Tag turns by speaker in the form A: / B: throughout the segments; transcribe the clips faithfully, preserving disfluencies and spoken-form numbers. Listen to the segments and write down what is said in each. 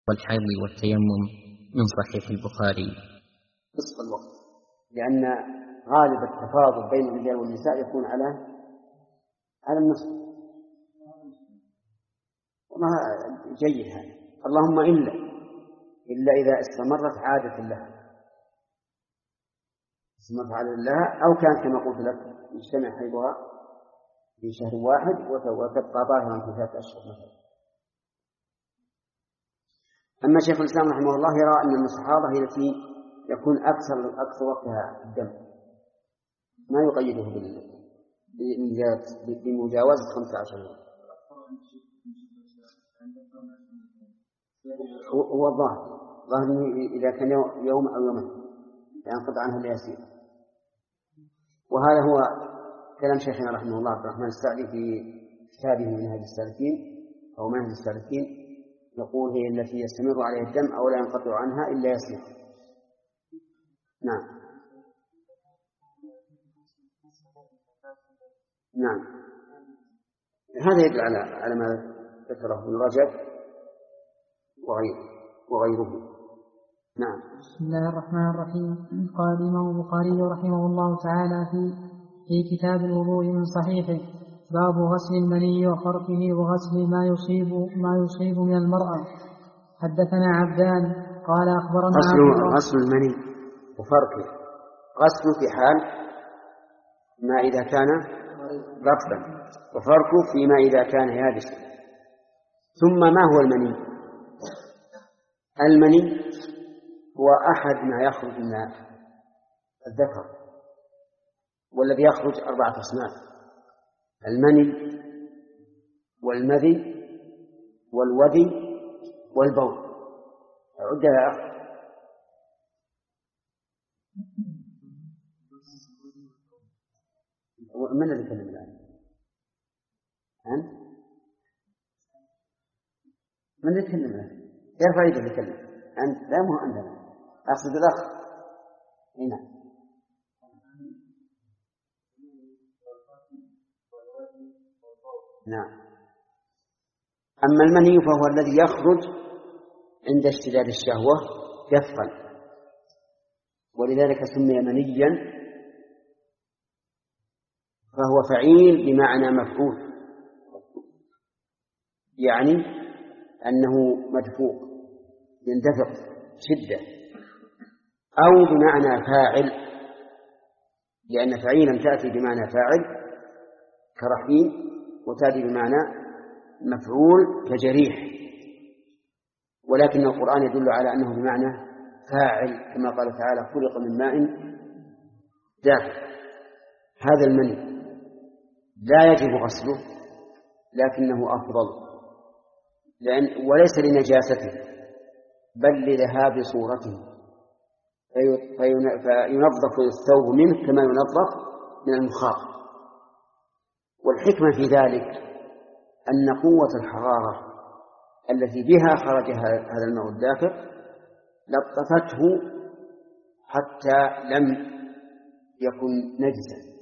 A: والحيض والتيمم من صحيح البخاري.
B: نصف الوقت، لأن غالب التفاضل بين الرجال والنساء يكون على على النصف. وما جيد هذا، اللهم إلا إلا إذا استمرت عادة لها استمرت عادة لها أو كانت كما قلت لك يجتمع حيضها في شهر واحد وتبقى ظاهرا في ثلاثة أشهر مثلا. أما شيخ الإسلام رحمه الله يرى أن المستحاضة هي التي يكون أكثر أكثر وقتها الدم، ما يقيده بمجاوزة خمسة عشر يوم. هو الظاهر ظاهر إذا كان يوم أو يومين ينقطع عنه اليسير. وهذا هو كلام شيخنا رحمه الله عبد الرحمن السعدي في كتابه منهج السالكين أو منهج السالكين، يقول هي التي يستمر عليها الدم أو لا ينقطع عنها إلا يسير. نعم نعم هذا يدل على على ما ذكره ابن رجب وغيره وغيره. نعم.
C: بسم الله الرحمن الرحيم. قال الإمام البخاري رحمه الله تعالى في في كتاب الوضوء من صحيحه: باب غسل المني وفرقه وغسل ما يصيب ما يصيب من المرأة. حدثنا عبدان قال أخبرنا
B: غسل, غسل المني وفرقه، غسل في حال ما إذا كان رطبا، وفرقه فيما إذا كان يابسا. ثم ما هو المني؟ المني هو أحد ما يخرج من الذكر، والذي يخرج أربعة أصناف: المني والمذي والودي والبول. عد يا أخي. من الذي يتكلم الآن؟ أنت؟ من الذي يتكلم الآن؟ كيف فائدة يتكلم؟ أنت لا مو عندنا، أقصد الأخ. هنا نعم. أما المني فهو الذي يخرج عند اشتداد الشهوة جفا، ولذلك سمي منيا، فهو فعيل بمعنى مفعول، يعني أنه مدفوق يندفق شدة، أو بمعنى فاعل، لأن فعيلا تأتي بمعنى فاعل كرحيم، وتأتي بمعنى مفعول كجريح، ولكن القرآن يدل على أنه بمعنى فاعل، كما قال تعالى: خلق من ماء دافق. هذا المني لا يجب غسله، لكنه أفضل، لأن وليس لنجاسته بل لذهاب صورته، فينظف الثوب منه كما ينظف من المخاط. والحكمة في ذلك أن قوة الحرارة التي بها خرج هذا الماء الدافق لطفته حتى لم يكن نجسا.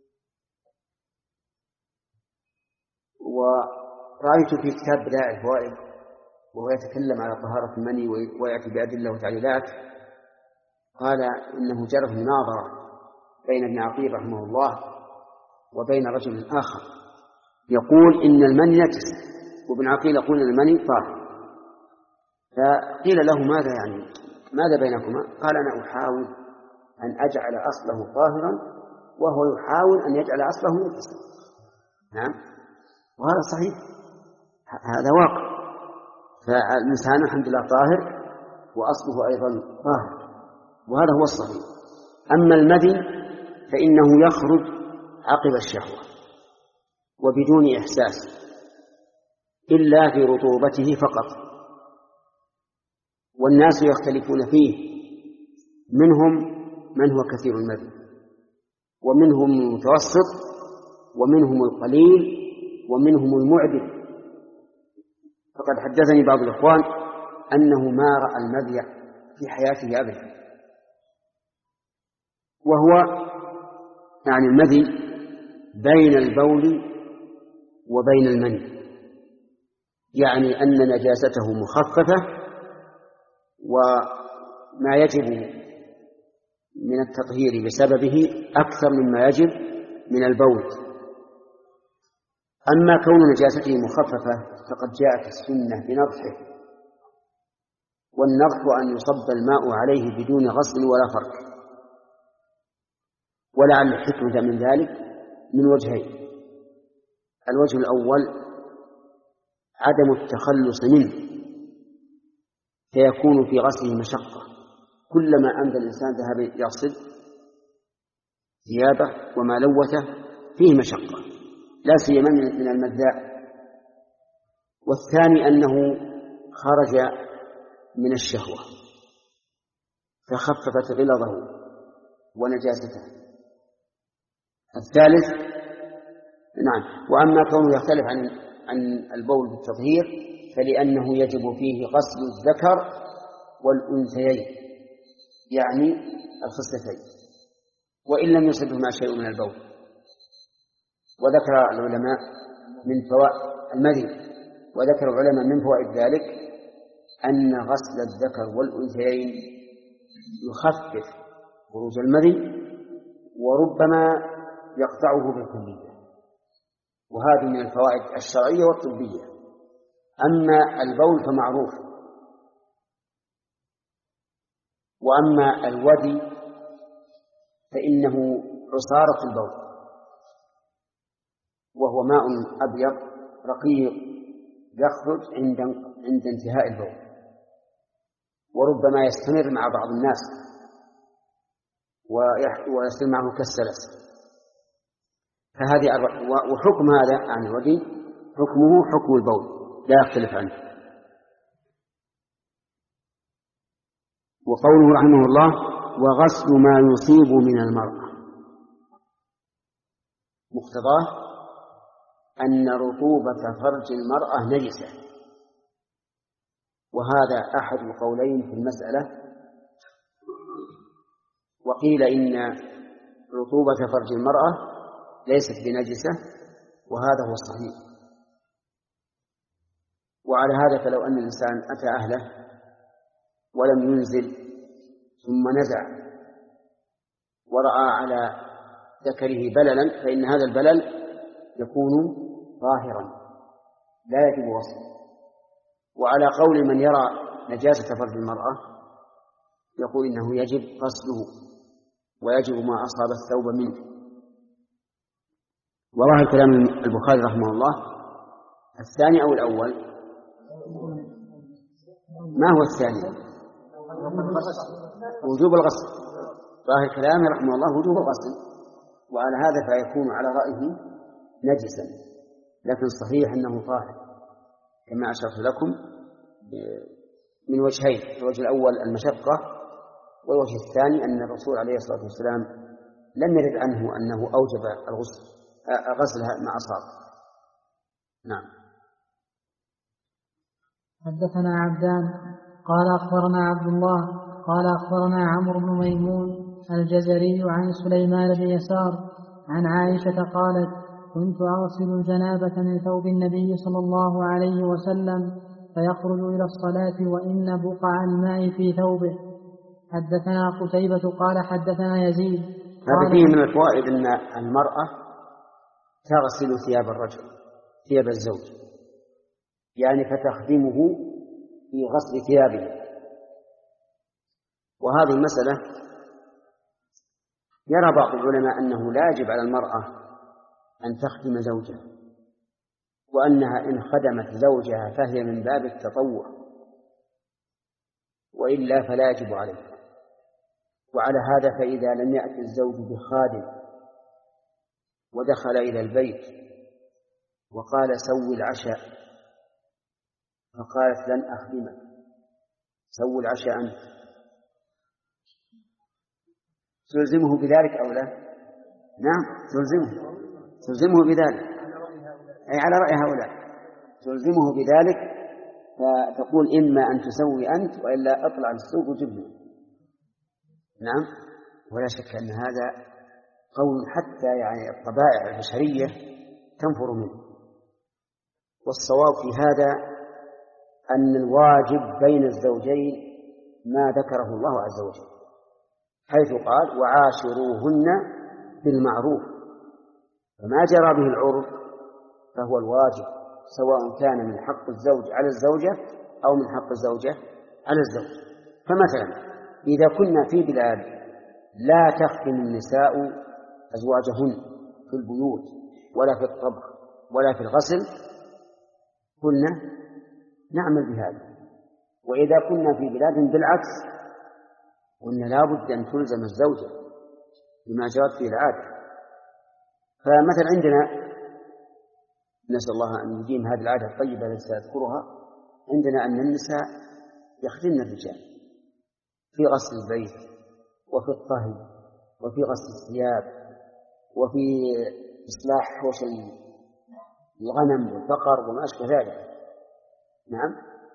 B: ورأيت في كتاب بدائع الفوائد وهو يتكلم على طهارة المني ويأتي بأدلة وتعليلات، قال إنه جرت مناظرة بين ابن عقيل رحمه الله وبين رجل آخر يقول إن المني نجس، وابن عقيل يقول إن المني طاهر. فقيل له: ماذا يعني ماذا بينكما؟ قال: أنا أحاول أن أجعل أصله طاهرا وهو يحاول أن يجعل أصله نجسا. نعم، وهذا صحيح، هذا واقع. فالإنسان الحمد لله طاهر وأصله أيضا طاهر، وهذا هو الصحيح. أما المذي فإنه يخرج عقب الشهوة وبدون إحساس إلا في رطوبته فقط، والناس يختلفون فيه، منهم من هو كثير المذي، ومنهم المتوسط، ومنهم القليل، ومنهم المعدل. فقد حدثني بعض الإخوان أنه ما رأى المذي في حياته أبدا، وهو يعني المذي بين البول وبين المني، يعني أن نجاسته مخففة وما يجب من التطهير بسببه أكثر مما يجب من البول. أما كون نجاسته مخففة فقد جاءت السنة بنضحه، والنضح أن يصب الماء عليه بدون غسل ولا فرك، ولعل الحكمة من ذلك من وجهين: الوجه الأول عدم التخلص منه، فيكون في غسله مشقة، كلما أمد الإنسان ذهب يغسل ثيابه وما لوثه فيه مشقة، لا سيما من المذاء. والثاني أنه خرج من الشهوة فخففت غلظه ونجاسته. الثالث نعم. وأما كونه يختلف عن عن البول بالتطهير فلأنه يجب فيه غسل الذكر والأنثيين، يعني الخصلتين، وإن لم يصبهما شيء من البول. وذكر العلماء من فوائد المذي وذكر العلماء من فوائد ذلك أن غسل الذكر والأنثيين يخفف خروج المذي وربما يقطعه بالكلية، وهذه من الفوائد الشرعية والطبية. أما البول فمعروف. وأما الودي فإنه عصارة البول، وهو ماء أبيض رقيق يخرج عند عند انتهاء البول، وربما يستمر مع بعض الناس ويصير معه كالسلس. فهذه وحكم هذا عن الودي حكمه حكم البول لا يختلف عنه. وقوله رحمه الله: وغسل ما يصيب من المرأة، مقتضاه أن رطوبة فرج المرأة نجسة، وهذا أحد القولين في المسألة. وقيل إن رطوبة فرج المرأة ليست بنجسة، وهذا هو الصحيح. وعلى هذا فلو أن الإنسان أتى أهله ولم ينزل ثم نزع ورأى على ذكره بللا فإن هذا البلل يكون طاهرا لا يجب غسله. وعلى قول من يرى نجاسة فرج المرأة يقول إنه يجب غسله ويجب ما أصاب الثوب منه. وظاهر كلام البخاري رحمه الله الثاني أو الأول؟ ما هو الثاني؟ وجوب الغسل. ظاهر كلامه رحمه الله وجوب الغسل، وعلى هذا فيكون على رأيه نجسا، لكن صحيح أنه طاهر كما أشرت لكم من وجهين: الوجه الأول المشقة، والوجه الثاني أن الرسول عليه الصلاة والسلام لم يرد عنه أنه أوجب الغسل غسلها مع أصاب. نعم.
C: حدثنا عبدان قال أخبرنا عبد الله قال أخبرنا عمرو بن ميمون الجزري عن سليمان بن يسار عن عائشة قالت: كنت أغسل الجنابة من ثوب النبي صلى الله عليه وسلم فيخرج إلى الصلاة وإن بقع الماء في ثوبه. حدثنا قتيبة قال حدثنا يزيد.
B: هذا فيه من الفوائد أن المرأة تغسل ثياب الرجل ثياب الزوج، يعني فتخدمه في غسل ثيابه. وهذه المسألة يرى بعض العلماء أنه لا يجب على المرأة أن تخدم زوجها، وأنها إن خدمت زوجها فهي من باب التطوع، وإلا فلا يجب عليها. وعلى هذا فإذا لم يأتي الزوج بخادم ودخل إلى البيت وقال سوي العشاء، فقالت لن أخدمك، سوي العشاء أنت، تلزمه بذلك أو لا؟ نعم تلزمه تلزمه بذلك، أي على رأي هؤلاء تلزمه بذلك، فتقول إما أن تسوي أنت وإلا أطلع للسوق وجبني. نعم. ولا شك أن هذا قول حتى يعني الطبائع البشرية تنفر منه. والصواب في هذا أن الواجب بين الزوجين ما ذكره الله عز وجل، حيث قال وعاشروهن بالمعروف، فما جرى به العرف فهو الواجب، سواء كان من حق الزوج على الزوجة أو من حق الزوجة على الزوج. فمثلا إذا كنا في بلاد لا تخدم النساء أزواجهن في البيوت ولا في الطبخ ولا في الغسل قلنا نعمل بهذا، وإذا كنا في بلاد بالعكس قلنا لا بد أن تلزم الزوجة بما جرت فيه العادة. فمثلا عندنا، نسأل الله أن يديم هذه العادة الطيبة التي سأذكرها، عندنا أن النساء يخدمن الرجال في غسل البيت وفي الطهي وفي غسل الثياب وفي إصلاح حوش الغنم والبقر وما أشبه ذلك. نعم.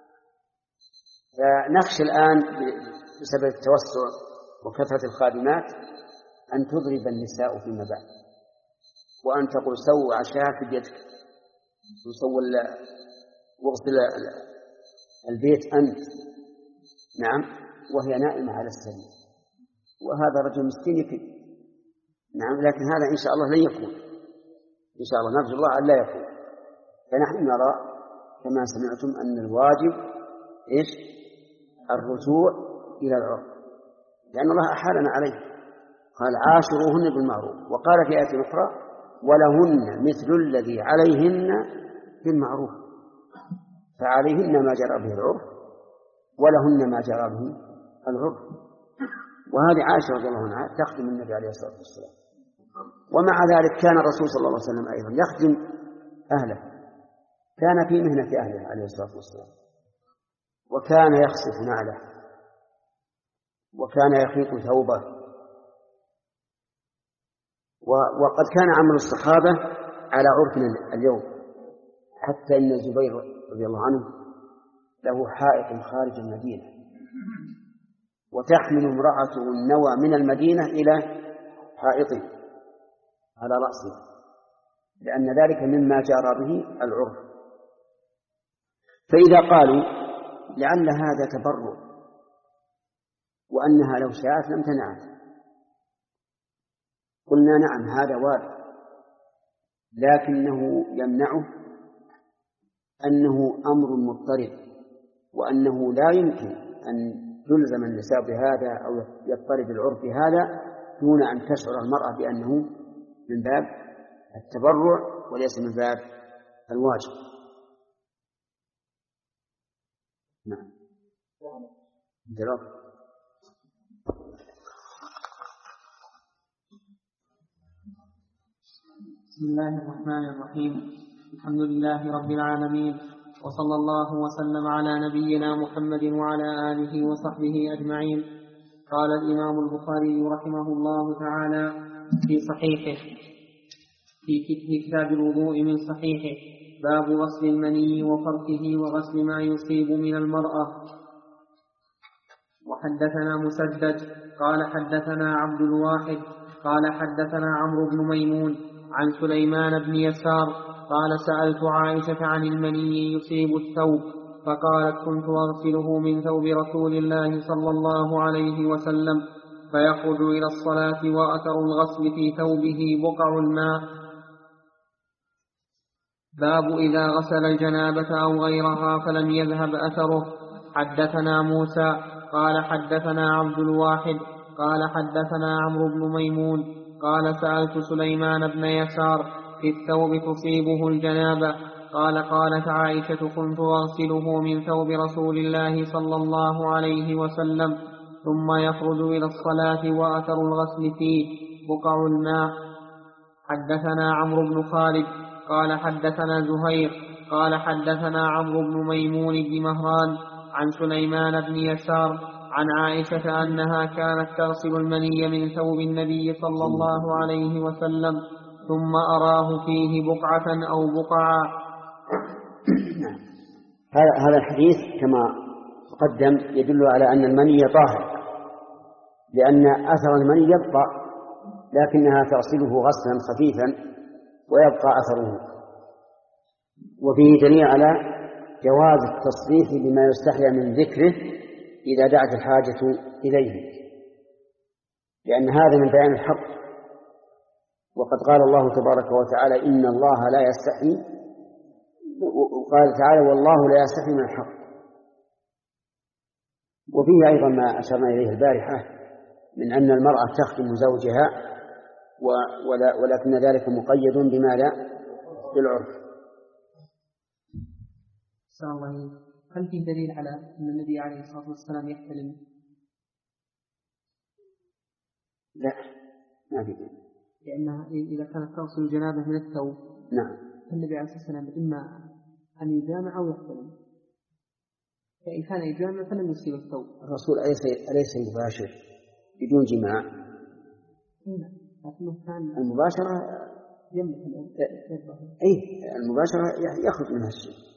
B: فنخشى الآن بسبب التوسع وكثرة الخادمات أن تضرب النساء فيما بعد، وأن تقول سووا عشاء في بيتك وسووا واغسل البيت أنت، نعم، وهي نائمة على السرير، وهذا رجل مسكين يكفي. نعم، لكن هذا إن شاء الله لن يكون، إن شاء الله نرجو الله أن لا يكون. فنحن نرى كما سمعتم أن الواجب إيش؟ الرجوع إلى العرف، لأن الله أحالنا عليه، قال عاشروهن بالمعروف، وقال في آية أخرى ولهن مثل الذي عليهن بالمعروف، فعليهن ما جرى به العرف ولهن ما جرى به العرف. وهذه عائشة رضي الله عنها تخدم النبي عليه الصلاة والسلام، ومع ذلك كان الرسول صلى الله عليه وسلم أيضا يخدم أهله، كان في مهنة أهله عليه الصلاة والسلام، وكان يخصف نعله، وكان يخيط ثوبه، وقد كان عمل الصحابة على عرفنا اليوم، حتى إن الزبير رضي الله عنه له حائط خارج المدينة، وتحمل امرأته النوى من المدينة إلى حائطه على رأسه، لأن ذلك مما جرى به العرف. فإذا قالوا لعل هذا تبرع وأنها لو شاءت لم تنعت، قلنا نعم هذا وارد، لكنه يمنعه أنه أمر مضطرد، وأنه لا يمكن أن يلزم النساء بهذا أو يضطرد العرف بهذا دون أن تشعر المرأة بأنه من باب التبرع وليس من باب الواجب. نعم. جرب.
D: بسم الله الرحمن الرحيم. الحمد لله رب العالمين، وصلى الله وسلم على نبينا محمد وعلى آله وصحبه أجمعين. قال الإمام البخاري رحمه الله تعالى في صحيحه في كتاب الوضوء من صحيحه باب غسل المني وفركه وغسل ما يصيب من المرأة. وحدثنا مسدد قال حدثنا عبد الواحد قال حدثنا عمرو بن ميمون عن سليمان بن يسار قال سألت عائشة عن المني يصيب الثوب، فقالت كنت أغسله من ثوب رسول الله صلى الله عليه وسلم فيخرج إلى الصلاة وأثر الغسل في ثوبه بقع الماء. باب إذا غسل الجنابة أو غيرها فلم يذهب أثره. حدثنا موسى قال حدثنا عبد الواحد قال حدثنا عمرو بن ميمون قال سألت سليمان بن يسار في الثوب تصيبه الجنابة، قال قالت عائشة كنت أغسله من ثوب رسول الله صلى الله عليه وسلم ثم يخرج إلى الصلاة وأثر الغسل فيه بقع الماء. حدثنا عمرو بن خالد قال حدثنا زهير قال حدثنا عمرو بن ميمون بن مهران عن سليمان بن يسار عن عائشة أنها كانت تغسل المني من ثوب النبي صلى الله عليه وسلم ثم أراه فيه بقعة أو بقعا.
B: هذا الحديث كما تقدم يدل على أن المني طاهر، لأن أثر المني يبقى، لكنها تغسله غسلا خفيفا ويبقى أثره. وفيه دليل على جواز التصريح بما يستحيا من ذكره إذا دعت الحاجة إليه، لأن هذا من بيان الحق. وقد قال الله تبارك وتعالى إن الله لا يستحي، وقال تعالى والله لا يستحي من الحق. وفيه أيضا ما أشرنا إليه البارحة من أن المرأة تخدم زوجها ولكن ذلك مقيد بما لا بالعرف.
D: صلى الله عليه وسلم. هل في دليل على أن النبي عليه الصلاة والسلام يحتلم؟
B: لا، ما في دليل،
D: لأنها إذا كانت تغسل الجنابة من الثوب
B: نعم
D: النبي عليه الصلاة والسلام إما أن يجامع أو يحتلم، فإن كان يجامع فلم يصيب الثوب.
B: الرسول أليس مباشر بدون جماع؟ المباشرة أي المباشرة يخرج منها الشيء.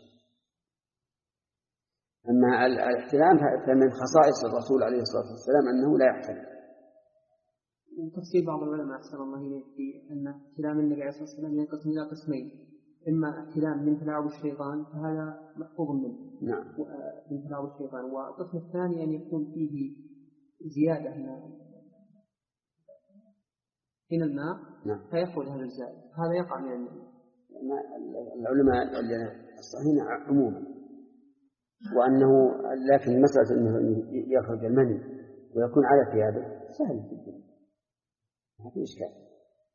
B: أما الاحتلام فمن خصائص الرسول عليه الصلاة والسلام أنه لا يحتلم.
D: وتفسير بعض العلماء أحسن الله إليك في أن احتلام النبي عليه الصلاة والسلام ينقسم إلى قسمين: إما احتلام من تلاعب الشيطان فهذا محفوظ منه،
B: نعم،
D: من تلاعب الشيطان. والقسم الثاني أن يكون فيه زيادة من الماء، نعم، فيخرج هذا الزائد، هذا يقع من النبي.
B: العلماء الصحيحين عموما، وأنه لكن مسألة أنه يخرج المني ويكون على ثيابه سهل جدا، ما في إشكال.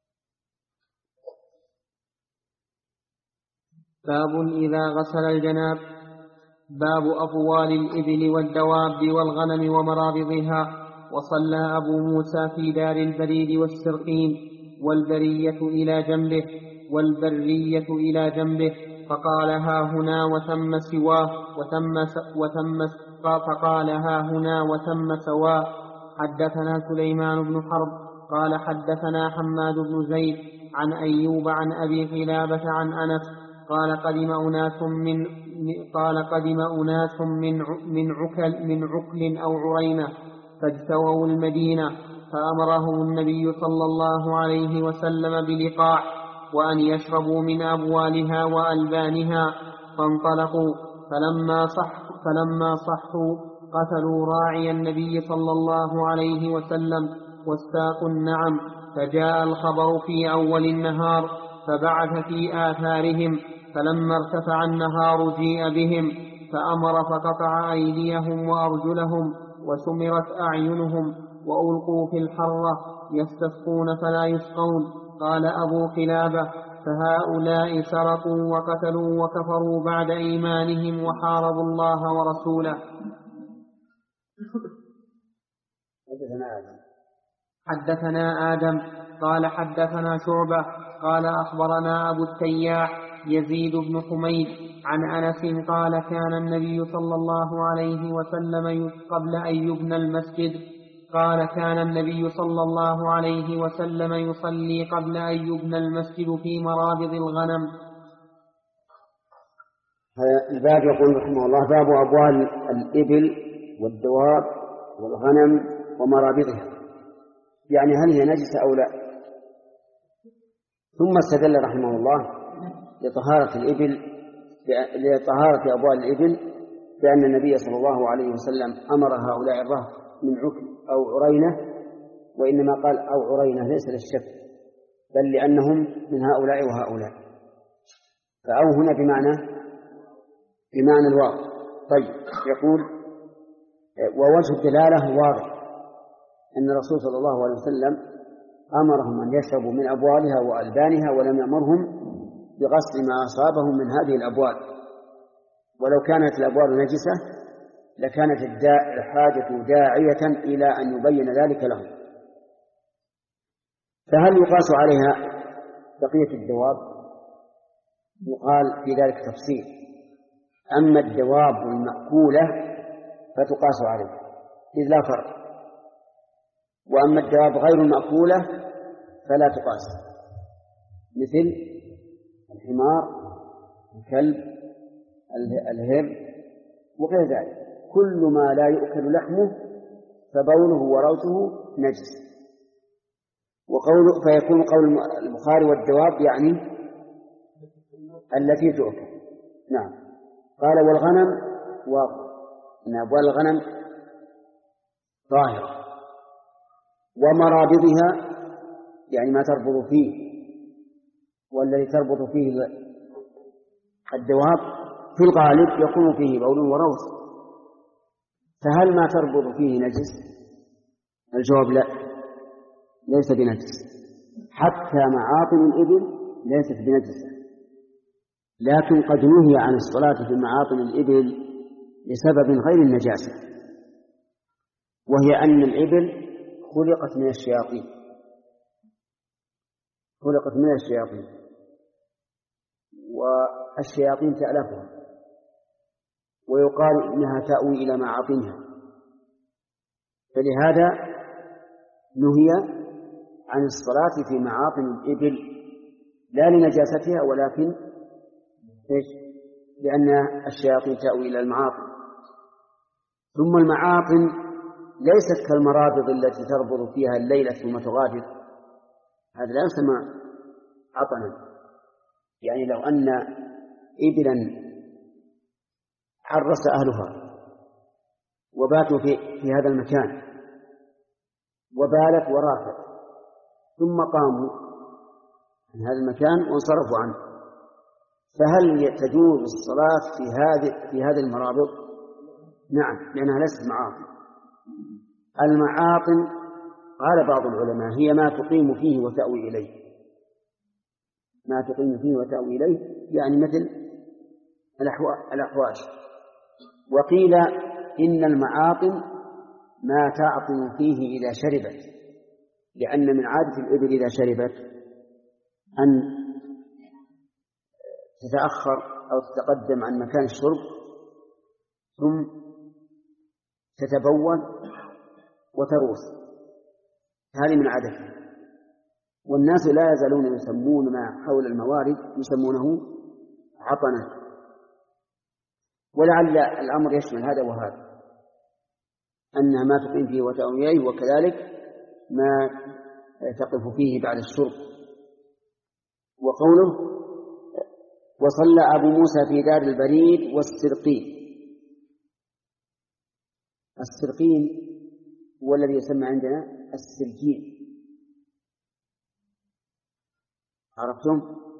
D: باب إذا غسل الجناب. باب أبوال الإبل والدواب والغنم ومرابضها. وصلى أبو موسى في دار البريد والسرقين، والبرية إلى جنبه والبرية إلى جنبه، فقال ها هنا وثم سواه وثم وثم فقال ها هنا وثم سواه. حدثنا سليمان بن حرب قال حدثنا حماد بن زيد عن أيوب عن أبي قلابة عن أنس قال قدم أناس من قال قدم أناس من من عكل من عكل أو عرينة فاجتووا المدينة، فأمرهم النبي صلى الله عليه وسلم بلقاح وأن يشربوا من أبوالها وألبانها، فانطلقوا. فلما صح فلما صحوا قتلوا راعي النبي صلى الله عليه وسلم واستاقوا النعم، فجاء الخبر في أول النهار فبعث في آثارهم، فلما ارتفع النهار جيء بهم فأمر فقطع أيديهم وأرجلهم وسمرت أعينهم وألقوا في الحرة يستسقون فلا يسقون. قال أبو قلابة فهؤلاء سرقوا وقتلوا وكفروا بعد إيمانهم وحاربوا الله ورسوله. حدثنا آدم قال حدثنا شعبة قال أخبرنا أبو التياح يزيد بن حميد عن أنس قال كان النبي صلى الله عليه وسلم قبل أن يبنى المسجد قال كان النبي صلى الله عليه وسلم يصلي قبل أن يبنى المسجد في مرابض الغنم.
B: الباب يقول رحمه الله باب أبوال الإبل والدواب والغنم ومرابضها، يعني هل هي نجسة أو لا. ثم استدل رحمه الله لطهارة الإبل لطهارة أبوال الإبل بأن النبي صلى الله عليه وسلم أمر هؤلاء الرهط من عكل أو عرينة، وإنما قال أو عرينة ليس للشك بل لأنهم من هؤلاء وهؤلاء، فأو هنا بمعنى بمعنى الواو. طيب، يقول ووجه الدلالة واضح أن الرسول صلى الله عليه وسلم أمرهم أن يشربوا من أبوالها وألبانها ولم يأمرهم بغسل ما أصابهم من هذه الأبوال، ولو كانت الأبوال نجسة لكانت الحاجة داعية إلى أن يبين ذلك لهم. فهل يقاس عليها بقية الدواب؟ يقال في ذلك تفصيل: أما الدواب المأكولة فتقاس عليها إذ لا فرق، وأما الدواب غير المأكولة فلا تقاس، مثل الحمار، الكلب، الهر وغير ذلك، كل ما لا يؤكل لحمه فبوله وروثه نجس. وقوله فيكون قول البخاري والدواب يعني التي تؤكل. نعم. قال والغنم واضح أن أبوال الغنم ظاهرة، ومرابضها يعني ما تربط فيه، والذي تربط فيه الدواب في الغالب يكون فيه بول وروث، فهل ما تربط فيه نجس؟ الجواب لا، ليس بنجس، حتى معاطن الإبل ليست بنجسة، لكن قد نهي عن الصلاة في معاطن الإبل لسبب غير النجاسة، وهي أن الإبل خلقت من الشياطين، خلقت من الشياطين والشياطين تألفها، ويقال إنها تأوي إلى معاطنها، فلهذا نهي عن الصلاة في معاطن الإبل لا لنجاستها ولكن إيش؟ لأن الشياطين تأوي إلى المعاطن. ثم المعاطن ليست كالمرابض التي تربط فيها الليلة ثم تغادر، هذا لا يسمى عطنا. يعني لو أن إبلا حرس أهلها وباتوا في, في هذا المكان وبالت وراكت ثم قاموا من هذا المكان وانصرفوا عنه، فهل تجوز الصلاة في هذه في هذه المرابط؟ نعم، لأنها ليست معاطن. المعاطن قال بعض العلماء هي ما تقيم فيه وتأوي إليه، ما تقيم فيه وتأوي إليه، يعني مثل الأحواش. وقيل إن المعاطن ما تعطن فيه إذا شربت، لأن من عادة الإبل إذا شربت أن تتأخر أو تتقدم عن مكان الشرب ثم تتبول وتروث، هذه من عادتها. والناس لا يزالون يسمون ما حول الموارد يسمونه عطنا، ولعل الأمر يشمل هذا وهذا، أنها ما تقيم فيه وتأوي إليه، وكذلك ما تقف فيه بعد الشرب. وقوله وصلى أبو موسى في دار البريد والسرقين، السرقين هو الذي يسمى عندنا السرجين، عرفتم؟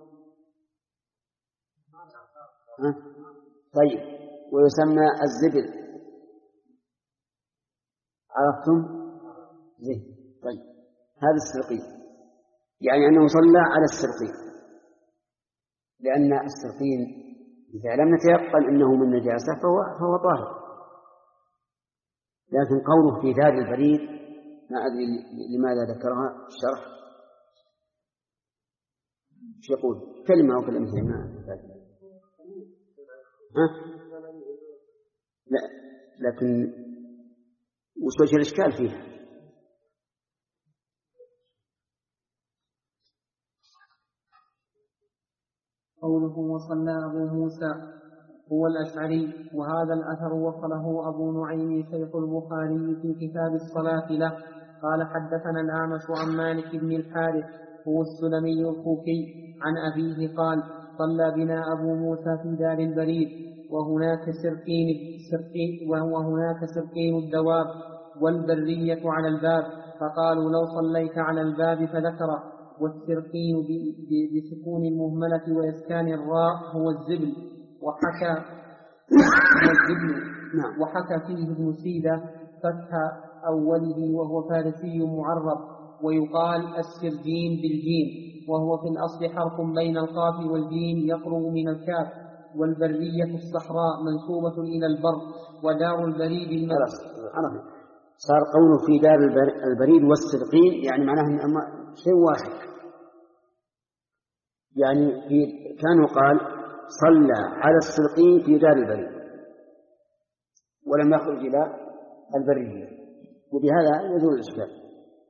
B: ها؟ طيب، ويسمى الزبل، عرفتم؟ زين. طيب، هذا السرقين يعني أنه صلى على السرقين، لأن السرقين إذا لم نتيقن أنه من نجاسة فهو, فهو طاهر. لكن قوله في دار البريد ما أدري لماذا ذكرها الشرح، ايش يقول؟ كلمة أو كلمتين ما ها؟ لا، لكن وش وجه الإشكال فيها؟
D: قوله وصلى أبو موسى هو الأشعري، وهذا الأثر وصله أبو نعيم شيخ البخاري في كتاب الصلاة له. قال حدثنا الأعمش عن مالك بن الحارث هو السلمي الكوفي عن أبيه قال صلى بنا أبو موسى في دار البريد وهناك سرقين, سرقين وهناك سرقين الدواب والبرية على الباب، فقالوا لو صليت على الباب فذكره. والسرقين بسكون المهملة وإسكان الراء هو الزبل، وحكى هو الزبل وحكى فيه ابن سيدة فتح أوله وهو فارسي معرب، ويقال السرجين بالجيم، وهو في الأصل حرف بين القاف والجيم يقرب من الكاف. والبرية الصحراء منسوبة إلى البر، ودار البريد المدينة.
B: صار قوله في دار البريد والسرقين يعني معناه أن شيء واحد، يعني في كانوا قال صلى على السرقين في دار البريد ولم يخرج إلى البرية، وبهذا يزول الإشكال.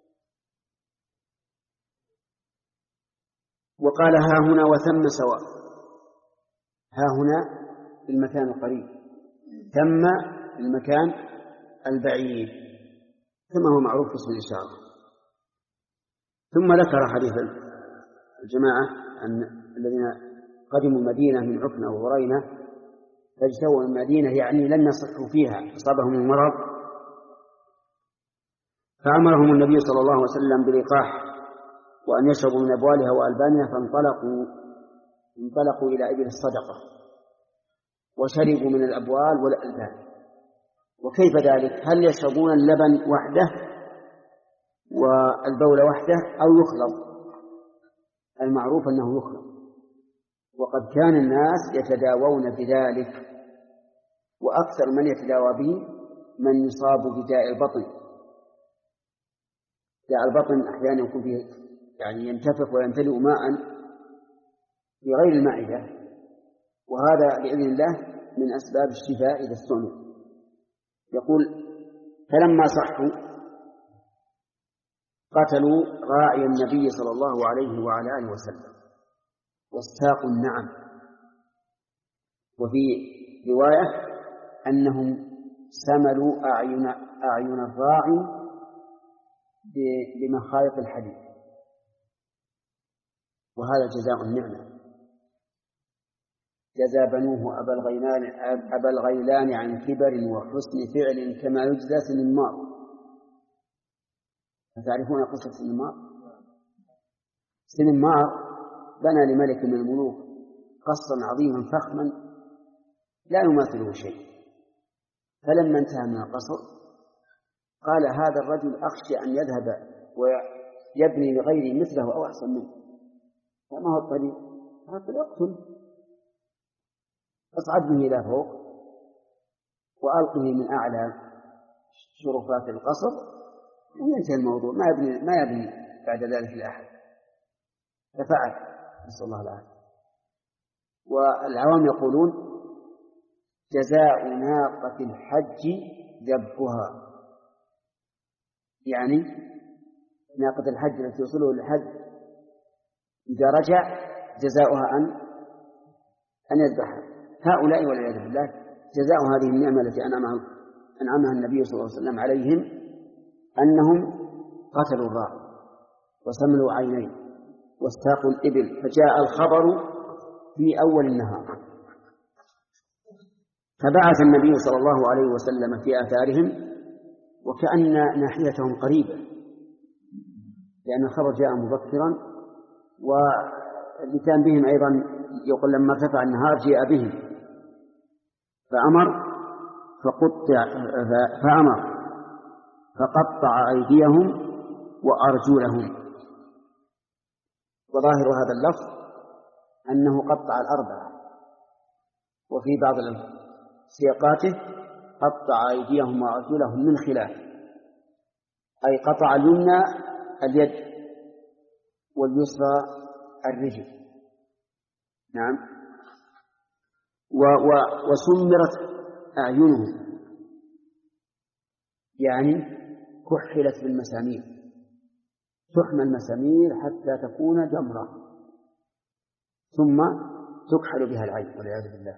B: وقال ها هنا وثم سواء، ها هنا في المكان القريب، ثم في المكان البعيد كما هو معروف في اسم الإشارة. ثم ذكر حديث الجماعة أن الذين قدموا المدينة من عكنة وهرينة فاجتووا المدينة، يعني لم يصحوا فيها، أصابهم المرض فأمرهم النبي صلى الله عليه وسلم بلقاح وأن يشربوا من أبوالها وألبانها، فانطلقوا انطلقوا إلى إبل الصدقة وشربوا من الأبوال والألبان. وكيف ذلك؟ هل يشربون اللبن وحده والبول وحده أو يخلط؟ المعروف أنه يخلط، وقد كان الناس يتداوون بذلك، وأكثر من يتداوى به من يصاب بداء البطن. داء البطن أحيانا يكون فيه يعني ينتفخ ويمتلئ ماء في غير المعدة، وهذا بإذن الله من أسباب الشفاء إذا استعمل. يقول: فلما صحوا قتلوا راعي النبي صلى الله عليه وعلى آله وسلم واستاقوا النعم. وفي رواية أنهم سملوا أعين أعين الراعي بمخايط الحديد، وهذا جزاء النعمة. جزى بنوه أبا الغيلان, أبا الغيلان عن كبر وحسن فعل كما يجزى سنمار. فتعرفون قصة سنمار؟ سنمار بنى لملك من الملوك قصرا عظيما فخما لا يماثله شيء، فلما انتهى من القصر قال: هذا الرجل أخشى أن يذهب ويبني لغيري مثله أو أحسن منه، فما هو الطريق؟ قال: اقتل، اصعد به إلى فوق وألقه من أعلى شرفات القصر وينتهي الموضوع، ما يبني ما يبني بعد ذلك لأحد. ففعل، نسأل الله العافية. والعوام يقولون: جزاء ناقة الحج ذبها، يعني ناقة الحج التي يوصله للحج إذا رجع جزاؤها أن أن يذبحها. هؤلاء والعياذ بالله جزاء هذه النعمة التي أنعمها أنعمها النبي صلى الله عليه وسلم عليهم أنهم قتلوا الراعي وسملوا عينيه واستاقوا الإبل، فجاء الخبر في أول النهار. فبعث النبي صلى الله عليه وسلم في آثارهم وكأن ناحيتهم قريبة، لأن الخبر جاء مبكرا، واللتان بهم أيضا يقول لما ارتفع النهار جاء بهم، فأمر فقطع فأمر فقطع أيديهم وأرجلهم. وظاهر هذا اللفظ أنه قطع الأربعة، وفي بعض سياقاته قطع أيديهم وأرجلهم من خلاف، أي قطع اليمنى اليد واليسرى الرجل. نعم. و و وسمرت أعينهم، يعني كحلت بالمسامير، تحمى المسامير حتى تكون جمرة ثم تكحل بها العين والعياذ بالله،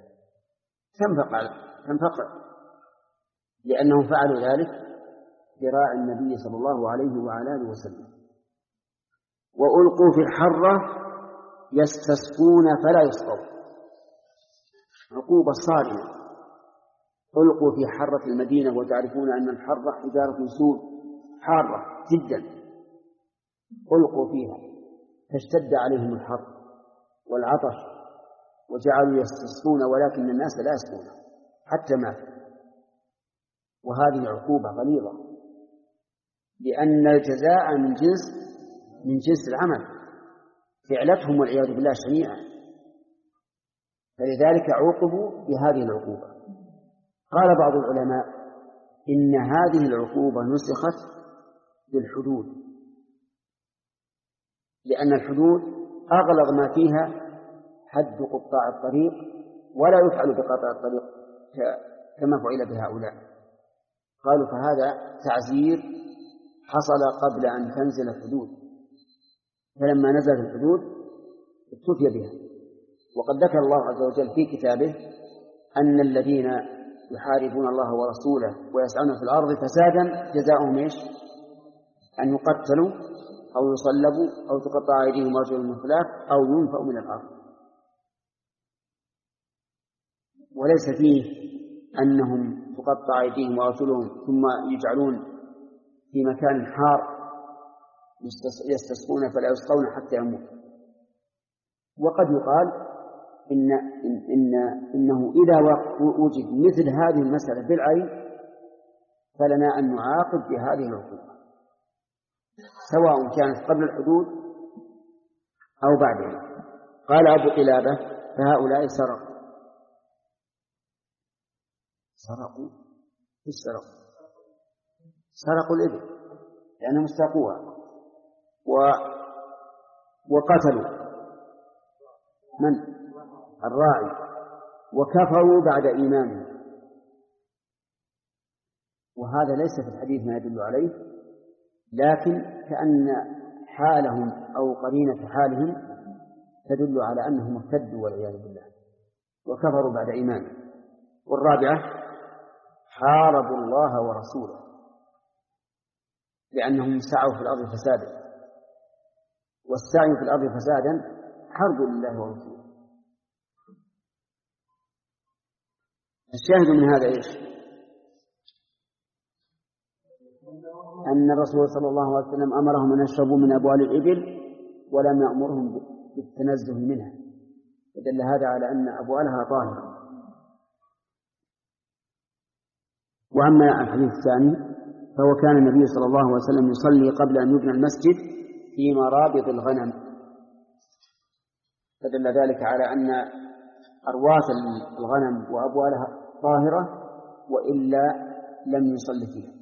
B: تنفقع، لأنهم فعلوا ذلك براعي النبي صلى الله عليه وعلى آله وسلم. وألقوا في الحرة يستسقون فلا يسقون، عقوبة صارمة. ألقوا في حرة المدينة، وتعرفون أن الحرة حجارة سود حارة جدا، ألقوا فيها فاشتد عليهم الحر والعطش وجعلوا يستسقون، ولكن الناس لا يسقون حتى ماتوا. وهذه عقوبة غليظة، لأن الجزاء من جنس من جنس العمل، فعلتهم والعياذ بالله شنيعة، فلذلك عوقبوا بهذه العقوبة. قال بعض العلماء إن هذه العقوبة نسخت بالحدود، لأن الحدود أغلظ ما فيها حد قطاع الطريق، ولا يفعل بقطع الطريق كما فعل بهؤلاء. قالوا فهذا تعزير حصل قبل أن تنزل الحدود، فلما نزلت الحدود اكتفي بها. وقد ذكر الله عز وجل في كتابه أن الذين يحاربون الله ورسوله ويسعون في الأرض فسادا جزاؤهم إيش؟ أن يقتلوا أو يصلبوا أو تقطع أيديهم وأرجلهم من خلاف أو ينفوا من الأرض. وليس فيه أنهم تقطع أيديهم وأرجلهم ثم يجعلون في مكان حار يستسقون فلا يسقون حتى يموت. وقد يقال إن, إن, إن إنه إذا وجد مثل هذه المسألة بالعين فلنا أن نعاقب بهذه العقوبة سواء كانت قبل الحدود أو بعدها. قال أبو قلابة فهؤلاء سرقوا. سرقوا إيش سرقوا؟ سرقوا الإبل لأنهم استاقوها و... وقتلوا من؟ الراعي، وكفروا بعد إيمانهم. وهذا ليس في الحديث ما يدل عليه، لكن كأن حالهم أو قرينة حالهم تدل على أنهم ارتدوا والعياذ بالله وكفروا بعد إيمانهم. والرابعة حاربوا الله ورسوله لأنهم سعوا في الأرض فسادا، والسعي في الأرض فسادا حرب لله ورسوله. الشاهد من هذا إيش؟ أن الرسول صلى الله عليه وسلم أمرهم أن يشربوا من أبوال الإبل ولم يأمرهم بالتنزه منها، ودل هذا على أن أبوالها طاهرة. وأما الحديث الثاني فهو كان النبي صلى الله عليه وسلم يصلي قبل أن يبنى المسجد في مرابض الغنم، فدل ذلك على أن أرواث الغنم وأبوالها طاهرة وإلا لم يصلي فيها.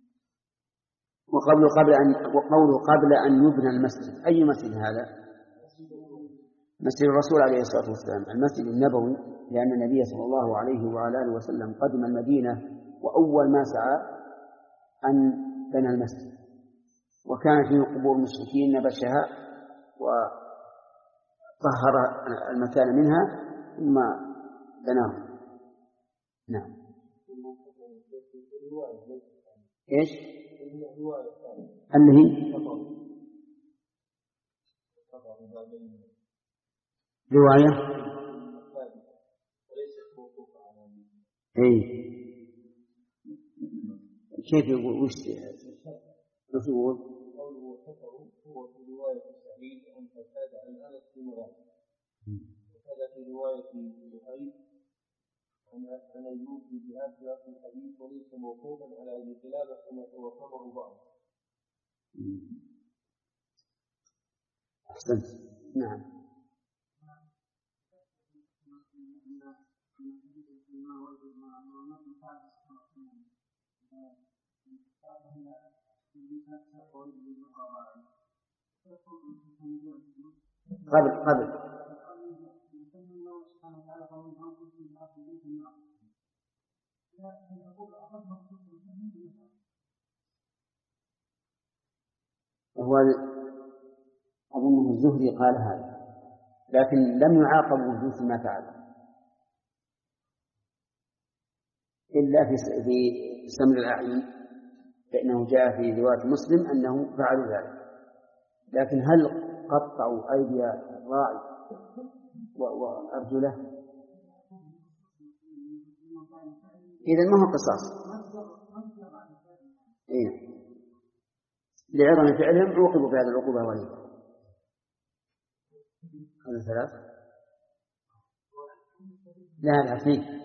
B: وقوله قبل أن وقوله قبل أن يبنى المسجد، أي مسجد هذا؟ مسجد الرسول عليه الصلاة والسلام، المسجد النبوي، لأن النبي صلى الله عليه وعلى آله وسلم قدم المدينة وأول ما سعى أن بنى المسجد، وكان فيه قبور المشركين نبشها وطهر المكان منها ثم بناه. نعم. إيش؟ اللي هي رواية إيه كيف يقول؟ وش وش يقول؟
E: قوله كفروا هو في رواية سعيد عن قتادة عن أنس بن مالك، وهذا في رواية زهير عن أيوب بهذا في الحديث وليس موقوفا على أبي قلابة كما توقفه بعض.
B: أحسنت. نعم. قبل قبل هو أظنه الزهري قال هذا، لكن لم يعاقب وجوز ما فعل إلا في سمر الأعين، فإنه جاء في رواية مسلم أنه فعلوا ذلك. لكن هل قطعوا أيدي الراعي وأرجله؟ إذن ما هو قصاص. إيه. لعظم فعلهم عوقبوا بهذه العقوبة الغليظة. هذا ثلاث. لا لا اثنين.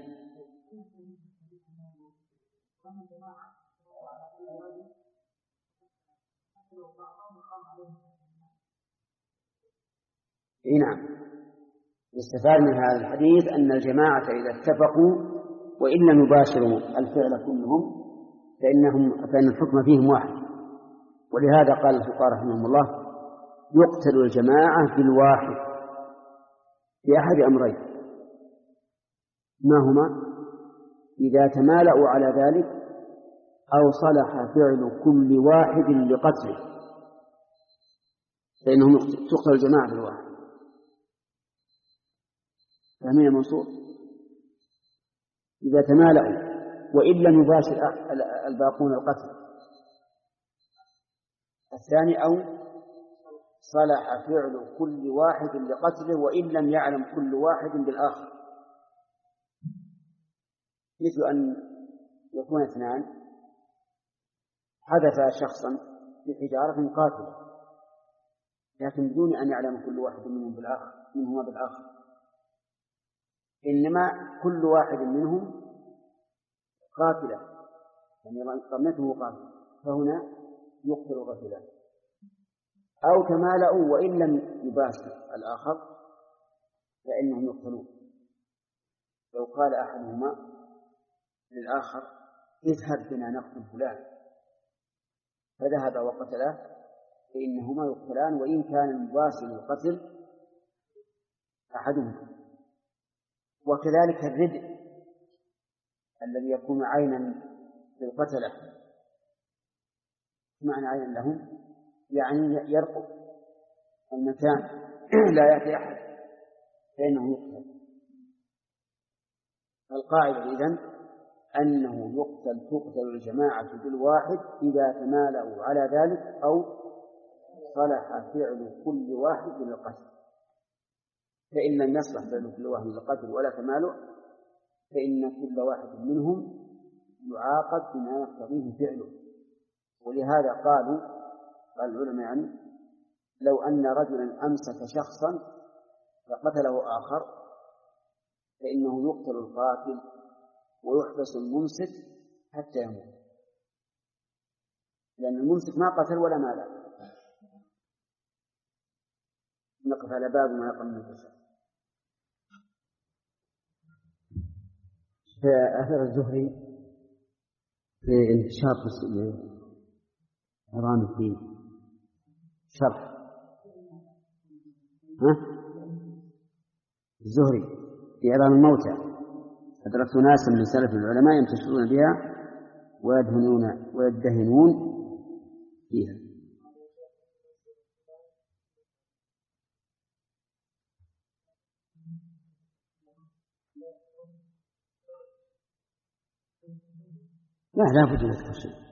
B: إيه نعم. يستفاد من هذا الحديث أن الجماعة إذا اتفقوا وإن لم يباشروا الفعل كلهم فإنهم فإن الحكم فيهم واحد. ولهذا قال الفقهاء رحمهم الله يقتل الجماعة بالواحد في أحد أمرين، ما هما؟ إذا تمالأوا على ذلك أو صلح فعل كل واحد لقتله فإنهم تقتل الجماعة بالواحد. فهمين يا منصور؟ إذا تمالأوا وإن لم يباشر الباقون القتل. الثاني أو صلح فعل كل واحد لقتله وإن لم يعلم كل واحد بالآخر، مثل أن يكون اثنان حذف شخصا بحجارة قاتلة، لكن بدون أن يعلم كل واحد منهم بالآخر منهما بالآخر، إنما كل واحد منهم قاتلة، يعني رمته قاتلة، فهنا يقتل الرجلان. أو تمالؤوا وإن لم يباشر الآخر فإنهم يقتلون. لو قال أحدهما للآخر اذهب بنا نقتل فلان فذهب وقتله فإنهما يقتلان وإن كان المباشر القتل أحدهما. وكذلك الردء الذي يكون عينا للقتلة، معنى عينا لهم يعني يرقب المكان لا يأتي أحد فإنه يقتل. القاعدة إذن أنه يقتل تقتل الجماعة بالواحد إذا تمالأوا على ذلك أو صلح فعل كل واحد للقتل. فإن لم يصلح فعل كل واحد للقتل ولا تمالؤ فإن كل واحد منهم يعاقب بما يقتضيه فعله. ولهذا قالوا قال العلماء يعني لو أن رجلا أمسك شخصا فقتله آخر فإنه يقتل القاتل ويحبس الممسك حتى يموت، لأن الممسك ما قتل ولا مال. نقف على باب ما يقل من الفساد.
F: فأثر الزهري في انتشار إعرام في شرح ها؟ الزهري في إعرام الموتى أدركت ناسا من سلف العلماء ينتشرون بها ويدهنون ويدهنون فيها. لا لا بد من ذكر شيء.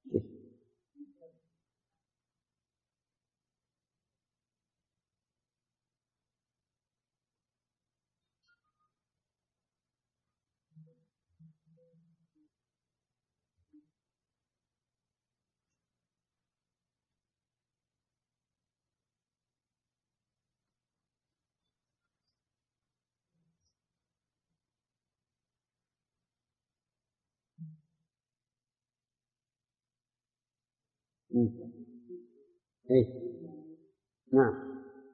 F: إيه نعم.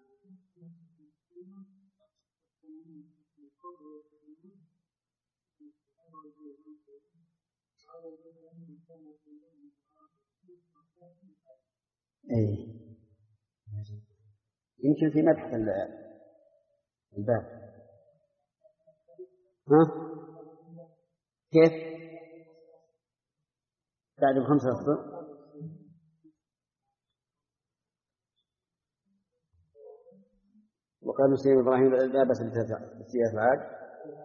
B: إيه يمكن في مدح الباب. ها كيف بعد بخمسة أسطر؟ وقال سيدنا إبراهيم لا بأس بثلاث أفعال.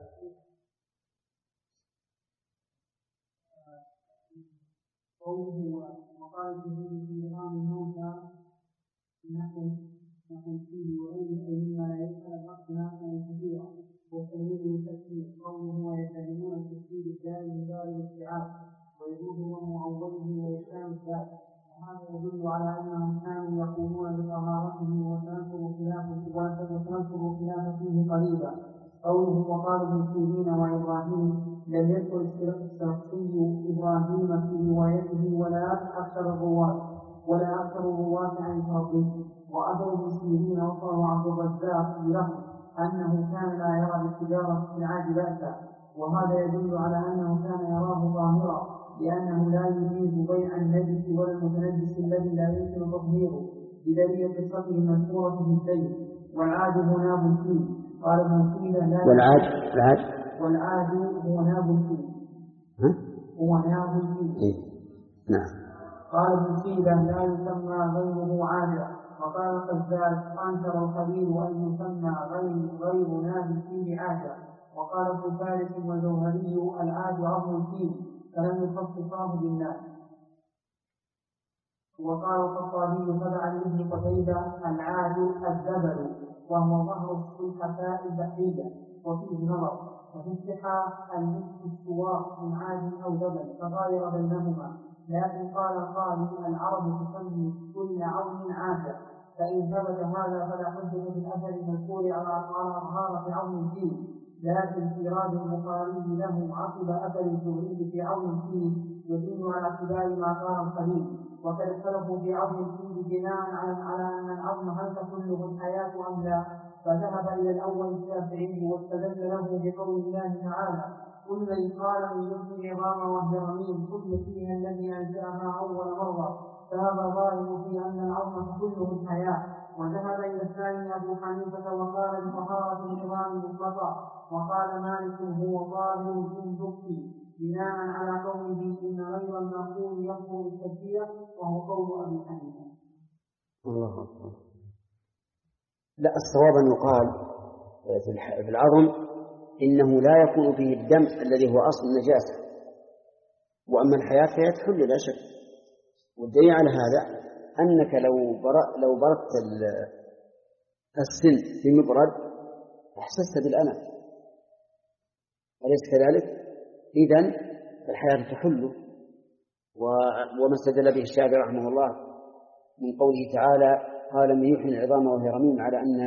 C: قوله وقال في إمام الموتى نحن نحن فيه وغيره مما لا يسأل رأسنا عن كثيرا وسميه التكفير قوله ويتهمون التكفير الدائم دار الاستيعاب ويجوز معوضه وإسلام الذات. وهذا يدل على أنهم كانوا يقولون بطهارته وسنذكر خلافه وسنذكر خلافه فيه قريبا. قوله وقال ابن سيرين وإبراهيم لم يذكر الشرقي إبراهيم في روايته ولا أكثر الرواة ولا أكثر الرواة عن شرقه. وأبو ابن سيرين وصله عبد الرزاق بلفظ أنه كان لا يرى بالتجارة في العاد بأسا، وهذا يدل على أنه كان يراه ظاهرا لأنه لا يجيز بيع النجس ولا المتنجس الذي لا يمكن تطهيره بدليل قصته المذكورة في السيد. والعاد هو ناب الفيل. قال ابن سيرين لا
B: والعاد العاد
C: والعاد هو ناب الفيل.
B: ها
C: هو ناب الفيل.
B: إيه نعم.
C: قال ابن سيرين لا يسمى غيره عادا. وقال القزاز أنكر الخليل أن يسمى غير غير ناب الفيل عادا. وقال ابن فارس والجوهري العاد رب الفيل فلم يخصصاه بالناس. وقال الخطابي تبع لابن قتيبة العاد الزبل وهو ظهر السلحفاء البحرية وفيه نظر. وفي الصحة المسك السواق من عاد أو زبل فغاير بينهما لكن قال القائل العرب تسمي كل عون عاشا، فإن ثبت هذا فلا حجة بالأثر المذكور على طهارة عون الدين. لكن في راد البخاري له عقب أثر الزهري في عون الدين يدل على اعتبار ما كان القديم. وقد اختلفوا في عون الدين بناء على أن العون هل تحله الحياة أم لا، فذهب إلى الأول الشافعي واستدل له بقول الله تعالى قل من قال من يحيي العظام وهي رميم قل فيها الذي أنشأها أول مرة، فهذا ظاهر في أن العظم تحله الحياة. وذهب إلى الثاني أبو حنيفة وقال بطهارة العظام مطلقة، وقال مالك هو طاهر إن دقي بناء على قوله إن غير المأكول يكفر التكبير، وهو قول أبي حنيفة.
F: الله أكبر. لا، الصواب أن يقال في العظم إنه لا يكون فيه الدم الذي هو أصل النجاسة، وأما الحياة فهي تحل لا شك. والدليل على هذا أنك لو لو بردت السن في مبرد أحسست بالألم، أليس كذلك؟ إذن الحياة تحل. وما استدل به الشافعي رحمه الله من قوله تعالى قال من يحيي العظام وهي رميم على أن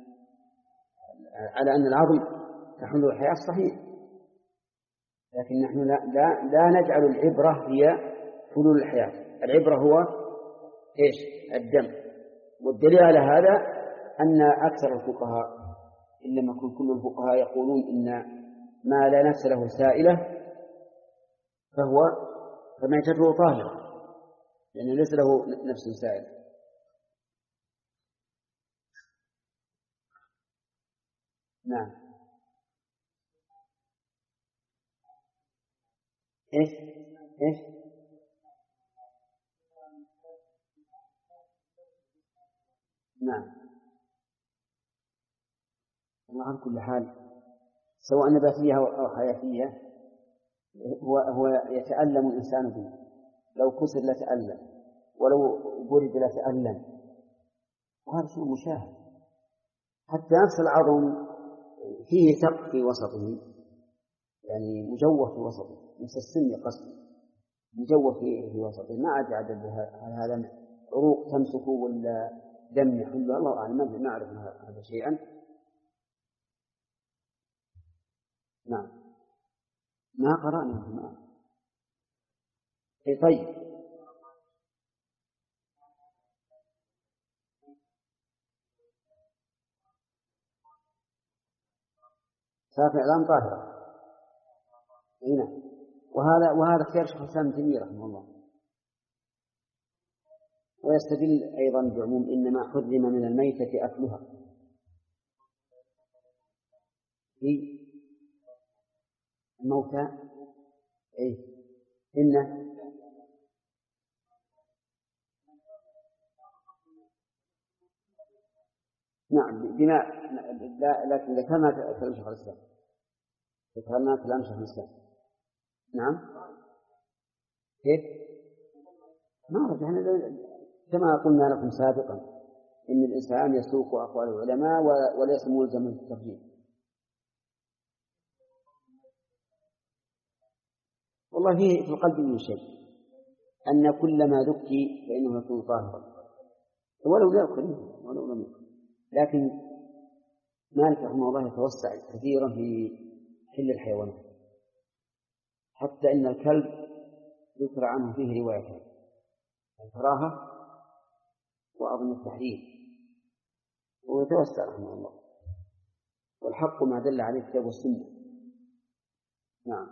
F: على أن العظم تحل الحياة صحيح، لكن نحن لا, لا, لا نجعل العبرة هي حلول الحياة. العبرة هو إيش؟ الدم. والدليل على هذا أن أكثر الفقهاء إن لم يكن كل الفقهاء يقولون إن ما لا نفس له سائلة فهو فميتته طاهرة، لأنه ليس له نفس سائلة. نعم. إيش إيش نعم. الله على كل حال سواء نباتية أو حياتية هو هو يتألم الإنسان به، لو كسر لتألم، ولو برد لتألم، وهذا شيء مشاهد. حتى نفس العظم فيه سقف في وسطه، يعني مجوف في وسطه، مثل السن قصد مجوف في وسطه، ما أجعد هذا عروق تمسك ولا دم يحل، الله أعلم، ما أعرف هذا شيئا. نعم، ما قرأنا ما. طيب، صارت الإعلام طاهرة هنا، وهذا وهذا اختيار شيخ الإسلام ابن تيمية رحمه الله. ويستدل أيضا بعموم إنما حرم من الميتة أكلها في الموتى. إيه إنه نعم بناء، لكن ذكرنا كلام شيخ الإسلام، ذكرنا كلام شيخ الإسلام. نعم كيف؟ ما رجعنا كما قلنا لكم سابقا إن الإنسان يسوق أقوال العلماء وليس ملزم بالترجيح. والله فيه في القلب من شيء أن كل ما ذكي فإنه يكون طاهرا ولو لا يكن ولو لم يكن. لكن مالك رحمه الله يتوسع كثيرا في حل الحيوانات، حتى إن الكلب ذكر عنه فيه روايتان، الكراهة وأظن التحريم، ويتوسع رحمه الله، والحق ما دل عليه الكتاب والسنة. نعم.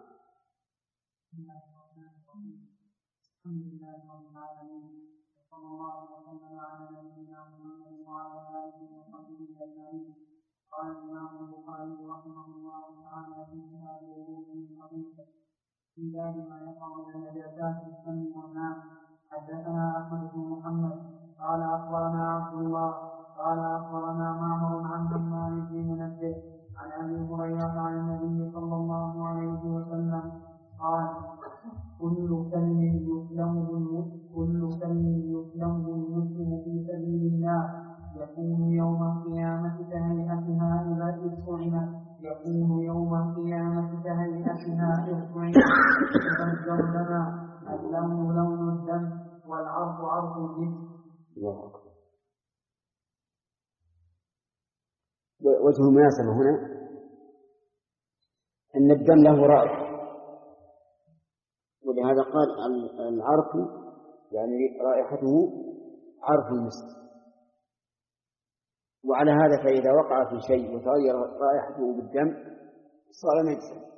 F: الحمد لله رب العالمين، وصلى الله وسلم على نبينا محمد وعلى آله وصحبه أجمعين. قال الإمام البخاري رحمه الله تعالى في كتاب الوضوء من حديثه في باب ما يقع من النجاسات في الدم والماء. حدثنا أحمد بن محمد قال أخبرنا عبد الله قال أخبرنا معمر عن همام بن منبه عن أبي هريرة عن النبي صلى الله عليه وسلم قال كل كلم يسلمه كل كلم يسلمه المسلم في سبيل الله يكون يوم القيامة كهيئتها إذا استطعمت يكون يوم القيامة كهيئتها إذا استطعمت تبدل لنا اللون لون عرض منه.
B: الله أكبر. وجه المناسبة هنا أن الدم له رائحة، ولهذا قال العرق يعني رائحته عرف المسك. وعلى هذا فإذا وقع في شيء وتغير رائحته بالدم صار نجسا.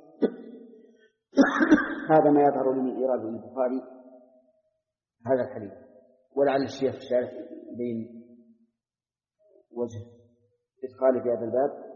B: هذا ما يظهر من إيراد البخاري هذا الحديث. ولعل الشيخ الشارح بين وجه إدخال في هذا الباب